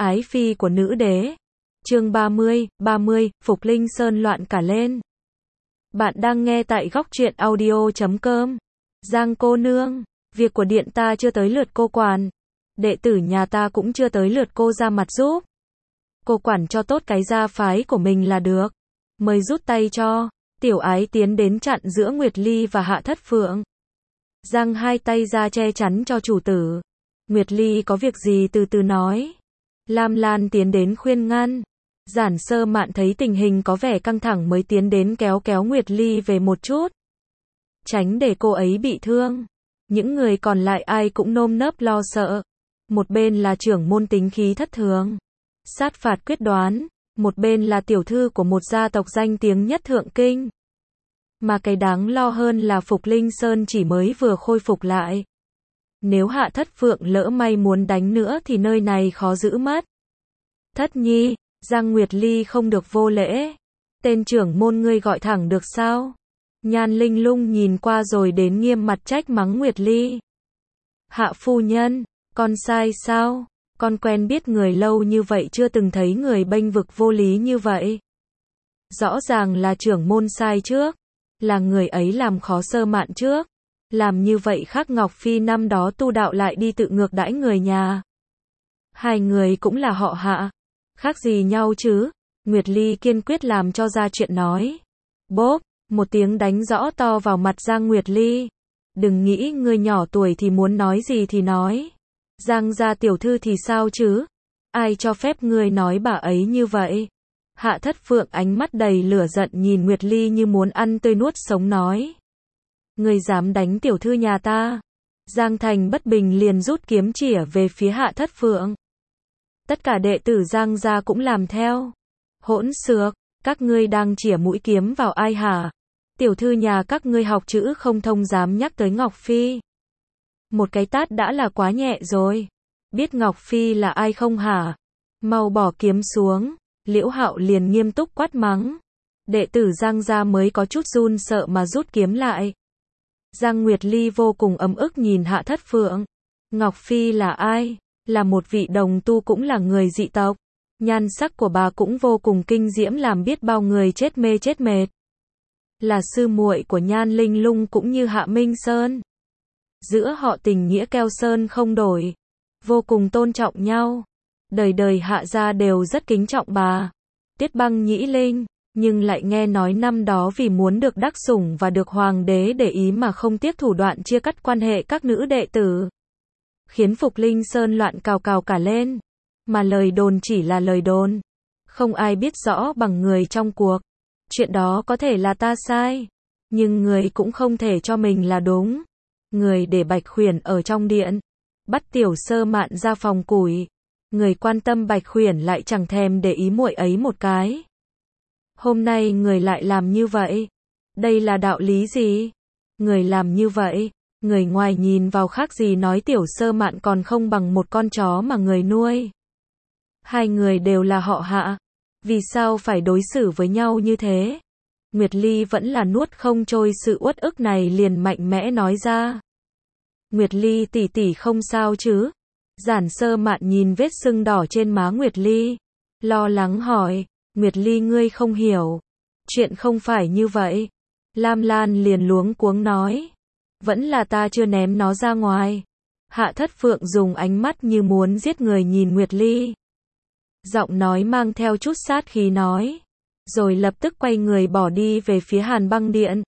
Ái phi của nữ đế. Chương 30, Phục Linh Sơn loạn cả lên. Bạn đang nghe tại góc truyện audio.com. Giang cô nương, việc của điện ta chưa tới lượt cô quản. Đệ tử nhà ta cũng chưa tới lượt cô ra mặt giúp. Cô quản cho tốt cái gia phái của mình là được. Mời rút tay cho. Tiểu Ái tiến đến chặn giữa Nguyệt Ly và Hạ Thất Phượng. Giang hai tay ra che chắn cho chủ tử. Nguyệt Ly có việc gì từ từ nói. Lam Lan tiến đến khuyên ngăn. Giản Sơ Mạn thấy tình hình có vẻ căng thẳng mới tiến đến kéo Nguyệt Ly về một chút. Tránh để cô ấy bị thương. Những người còn lại ai cũng nơm nớp lo sợ. Một bên là trưởng môn tính khí thất thường, sát phạt quyết đoán. Một bên là tiểu thư của một gia tộc danh tiếng nhất thượng kinh. Mà cái đáng lo hơn là Phục Linh Sơn chỉ mới vừa khôi phục lại. Nếu Hạ Thất Phượng lỡ may muốn đánh nữa thì nơi này khó giữ mất. Thất nhi, Giang Nguyệt Ly không được vô lễ. Tên trưởng môn ngươi gọi thẳng được sao? Nhan Linh Lung nhìn qua rồi đến nghiêm mặt trách mắng Nguyệt Ly. Hạ phu nhân, con sai sao? Con quen biết người lâu như vậy chưa từng thấy người bênh vực vô lý như vậy. Rõ ràng là trưởng môn sai trước. Là người ấy làm khó Sơ Mạn trước. Làm như vậy khác Ngọc Phi năm đó tu đạo lại đi tự ngược đãi người nhà. Hai người cũng là họ Hạ. Khác gì nhau chứ? Nguyệt Ly kiên quyết làm cho ra chuyện nói. Bốp, một tiếng đánh rõ to vào mặt Giang Nguyệt Ly. Đừng nghĩ ngươi nhỏ tuổi thì muốn nói gì thì nói. Giang gia tiểu thư thì sao chứ? Ai cho phép ngươi nói bà ấy như vậy? Hạ Thất Phượng ánh mắt đầy lửa giận nhìn Nguyệt Ly như muốn ăn tươi nuốt sống nói. Ngươi dám đánh tiểu thư nhà ta? Giang Thành bất bình liền rút kiếm chĩa về phía Hạ Thất Phượng. Tất cả đệ tử Giang gia cũng làm theo. Hỗn xược, các ngươi đang chĩa mũi kiếm vào ai hả? Tiểu thư nhà các ngươi học chữ không thông dám nhắc tới Ngọc Phi. Một cái tát đã là quá nhẹ rồi. Biết Ngọc Phi là ai không hả? Mau bỏ kiếm xuống. Liễu Hạo liền nghiêm túc quát mắng. Đệ tử Giang gia mới có chút run sợ mà rút kiếm lại. Giang Nguyệt Ly vô cùng ấm ức nhìn Hạ Thất Phượng. Ngọc Phi là ai? Là một vị đồng tu cũng là người dị tộc. Nhan sắc của bà cũng vô cùng kinh diễm làm biết bao người chết mê chết mệt. Là sư muội của Nhan Linh Lung cũng như Hạ Minh Sơn. Giữa họ tình nghĩa keo sơn không đổi. Vô cùng tôn trọng nhau. Đời đời Hạ gia đều rất kính trọng bà. Tiết Băng Nhĩ Linh. Nhưng lại nghe nói năm đó vì muốn được đắc sủng và được hoàng đế để ý mà không tiếc thủ đoạn chia cắt quan hệ các nữ đệ tử. Khiến Phục Linh Sơn loạn cào cả lên. Mà lời đồn chỉ là lời đồn. Không ai biết rõ bằng người trong cuộc. Chuyện đó có thể là ta sai. Nhưng người cũng không thể cho mình là đúng. Người để Bạch Khuyển ở trong điện. Bắt Tiểu Sơ Mạn ra phòng củi. Người quan tâm Bạch Khuyển lại chẳng thèm để ý muội ấy một cái. Hôm nay người lại làm như vậy. Đây là đạo lý gì? Người làm như vậy. Người ngoài nhìn vào khác gì nói Tiểu Sơ Mạn còn không bằng một con chó mà người nuôi. Hai người đều là họ Hạ. Vì sao phải đối xử với nhau như thế? Nguyệt Ly vẫn là nuốt không trôi sự uất ức này liền mạnh mẽ nói ra. Nguyệt Ly tỷ tỷ không sao chứ? Giản Sơ Mạn nhìn vết sưng đỏ trên má Nguyệt Ly. Lo lắng hỏi. Nguyệt Ly ngươi không hiểu. Chuyện không phải như vậy. Lam Lan liền luống cuống nói. Vẫn là ta chưa ném nó ra ngoài. Hạ Thất Phượng dùng ánh mắt như muốn giết người nhìn Nguyệt Ly. Giọng nói mang theo chút sát khí nói. Rồi lập tức quay người bỏ đi về phía Hàn Băng Điện.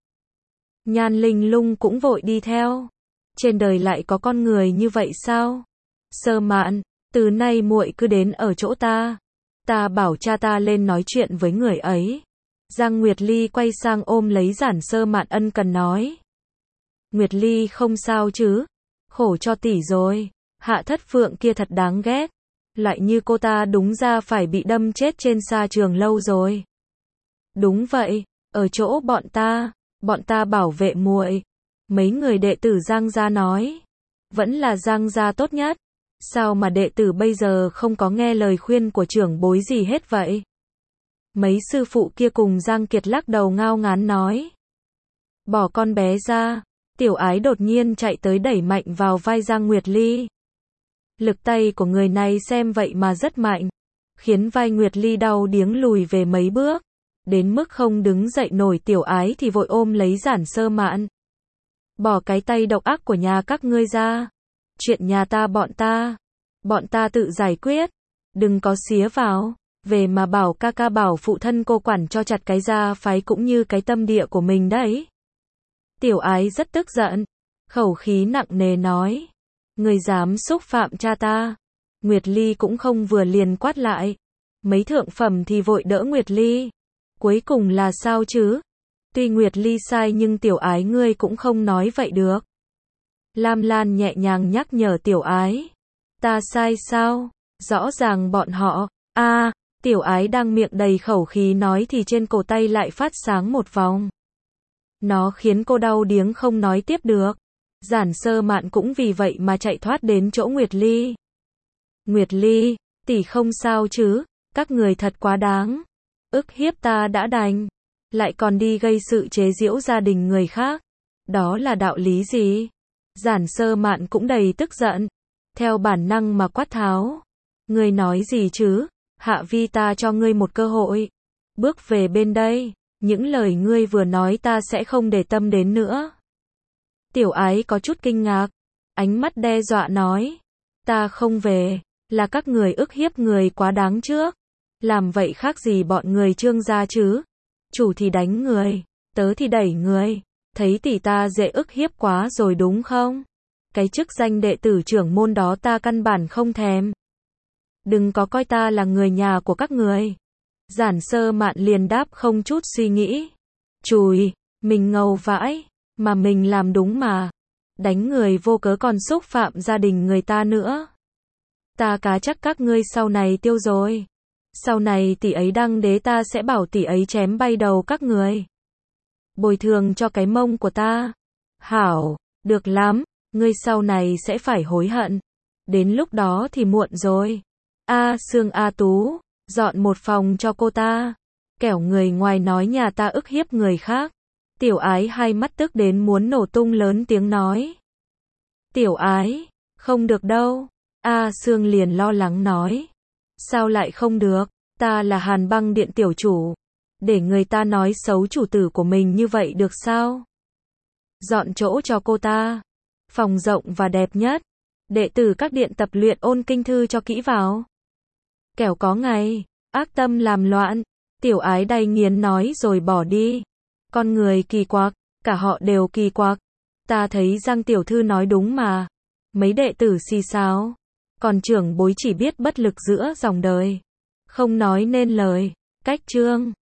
Nhan Linh Lung cũng vội đi theo. Trên đời lại có con người như vậy sao? Sơ Mạn, từ nay muội cứ đến ở chỗ ta. Ta bảo cha ta lên nói chuyện với người ấy. Giang Nguyệt Ly quay sang ôm lấy Giản Sơ Mạn ân cần nói. Nguyệt Ly không sao chứ? Khổ cho tỷ rồi. Hạ Thất Phượng kia thật đáng ghét. Loại như cô ta đúng ra phải bị đâm chết trên sa trường lâu rồi. Đúng vậy, ở chỗ bọn ta bảo vệ muội. Mấy người đệ tử Giang gia nói. Vẫn là Giang gia tốt nhất. Sao mà đệ tử bây giờ không có nghe lời khuyên của trưởng bối gì hết vậy? Mấy sư phụ kia cùng Giang Kiệt lắc đầu ngao ngán nói. Bỏ con bé ra. Tiểu Ái đột nhiên chạy tới đẩy mạnh vào vai Giang Nguyệt Ly. Lực tay của người này xem vậy mà rất mạnh, khiến vai Nguyệt Ly đau điếng lùi về mấy bước, đến mức không đứng dậy nổi. Tiểu Ái thì vội ôm lấy Giản Sơ Mạn. Bỏ cái tay độc ác của nhà các ngươi ra. Chuyện nhà ta bọn ta tự giải quyết. Đừng có xía vào. Về mà bảo ca ca bảo phụ thân cô quản cho chặt cái gia phái cũng như cái tâm địa của mình đấy. Tiểu Ái rất tức giận, khẩu khí nặng nề nói. Người dám xúc phạm cha ta. Nguyệt Ly cũng không vừa liền quát lại. Mấy thượng phẩm thì vội đỡ Nguyệt Ly. Cuối cùng là sao chứ? Tuy Nguyệt Ly sai nhưng Tiểu Ái ngươi cũng không nói vậy được. Lam Lan nhẹ nhàng nhắc nhở Tiểu Ái. Ta sai sao? Rõ ràng bọn họ. Tiểu Ái đang miệng đầy khẩu khí nói thì trên cổ tay lại phát sáng một vòng. Nó khiến cô đau điếng không nói tiếp được. Giản Sơ Mạn cũng vì vậy mà chạy thoát đến chỗ Nguyệt Ly. Nguyệt Ly, tỷ không sao chứ? Các người thật quá đáng. Ức hiếp ta đã đành, lại còn đi gây sự chế giễu gia đình người khác. Đó là đạo lý gì? Giản Sơ Mạn cũng đầy tức giận, theo bản năng mà quát tháo. Ngươi nói gì chứ? Hạ Vi ta cho ngươi một cơ hội. Bước về bên đây, những lời ngươi vừa nói ta sẽ không để tâm đến nữa. Tiểu Ái có chút kinh ngạc, ánh mắt đe dọa nói. Ta không về, là các người ức hiếp người quá đáng trước. Làm vậy khác gì bọn người Trương gia chứ? Chủ thì đánh người, tớ thì đẩy người. Thấy tỷ ta dễ ức hiếp quá rồi đúng không? Cái chức danh đệ tử trưởng môn đó ta căn bản không thèm. Đừng có coi ta là người nhà của các người. Giản Sơ Mạn liền đáp không chút suy nghĩ. Chùi, mình ngầu vãi, mà mình làm đúng mà. Đánh người vô cớ còn xúc phạm gia đình người ta nữa. Ta cá chắc các ngươi sau này tiêu rồi. Sau này tỷ ấy đăng đế ta sẽ bảo tỷ ấy chém bay đầu các người. Bồi thường cho cái mông của ta. Hảo, được lắm, ngươi sau này sẽ phải hối hận. Đến lúc đó thì muộn rồi. Sương A Tú, dọn một phòng cho cô ta. Kẻo người ngoài nói nhà ta ức hiếp người khác. Tiểu Ái hai mắt tức đến muốn nổ tung lớn tiếng nói. Tiểu Ái, không được đâu. Sương liền lo lắng nói. Sao lại không được? Ta là Hàn Băng Điện tiểu chủ. Để người ta nói xấu chủ tử của mình như vậy được sao? Dọn chỗ cho cô ta. Phòng rộng và đẹp nhất. Đệ tử các điện tập luyện ôn kinh thư cho kỹ vào. Kẻo có ngày ác tâm làm loạn. Tiểu Ái đay nghiến nói rồi bỏ đi. Con người kỳ quặc, cả họ đều kỳ quặc. Ta thấy Giang tiểu thư nói đúng mà. Mấy đệ tử xì xào, còn trưởng bối chỉ biết bất lực giữa dòng đời, không nói nên lời. Cách chương